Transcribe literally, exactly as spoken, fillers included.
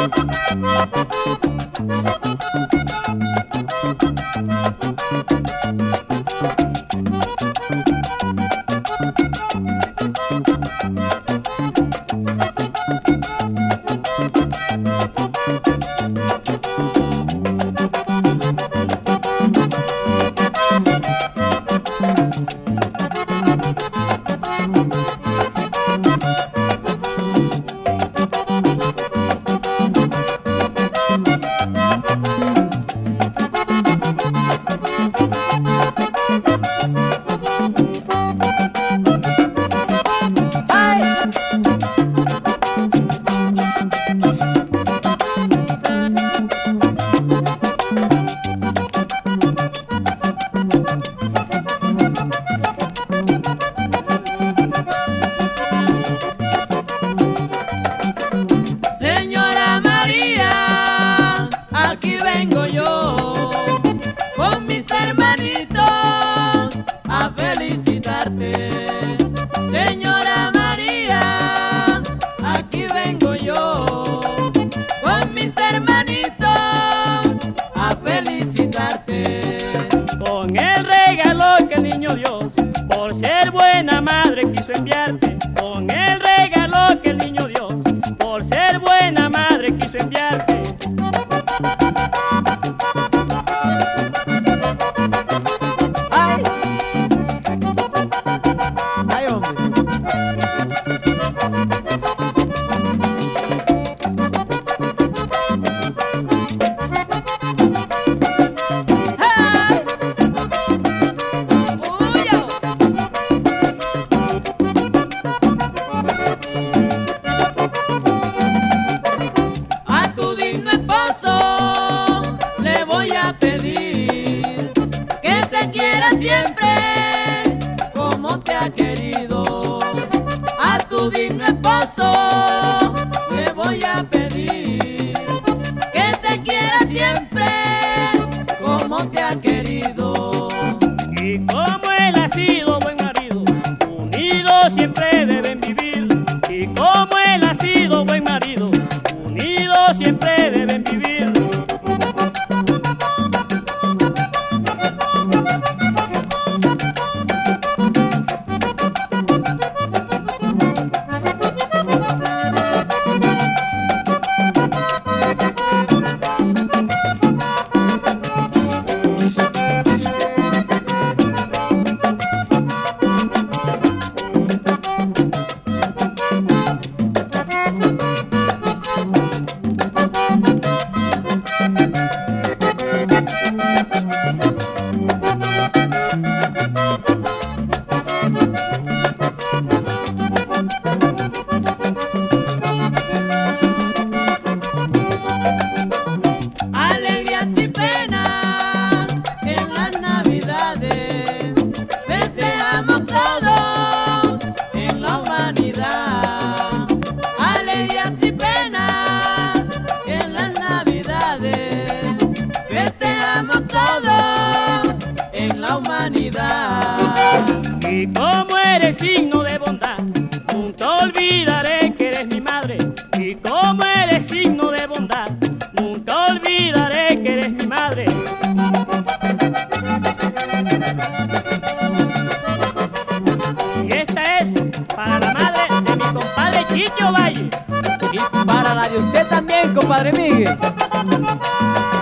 Señora María, aquí vengo yo con mis hermanitos a felicitarte. Con el regalo que el niño Dios, por ser buena madre, quiso enviarte. Con el regalo que el niño Dios, por ser buena madre, quiso enviarte. Siempre como te ha querido, a tu digno esposo le voy a pedir que te quiera siempre como te ha querido. Y como él ha sido buen marido, unidos siempre deben vivir. Y como él ha sido buen marido, unidos siempre deben vivir. Alegrías y penas en las navidades, festejamos todos en la humanidad. Alegrías y penas en las navidades, festejamos todos en la humanidad. Y como eres signo de bondad, nunca olvidaré que eres mi madre. Y como eres signo de bondad, nunca olvidaré que eres mi madre. Y esta es para la madre de mi compadre Chicho Valle. Y para la de usted también, compadre Miguel.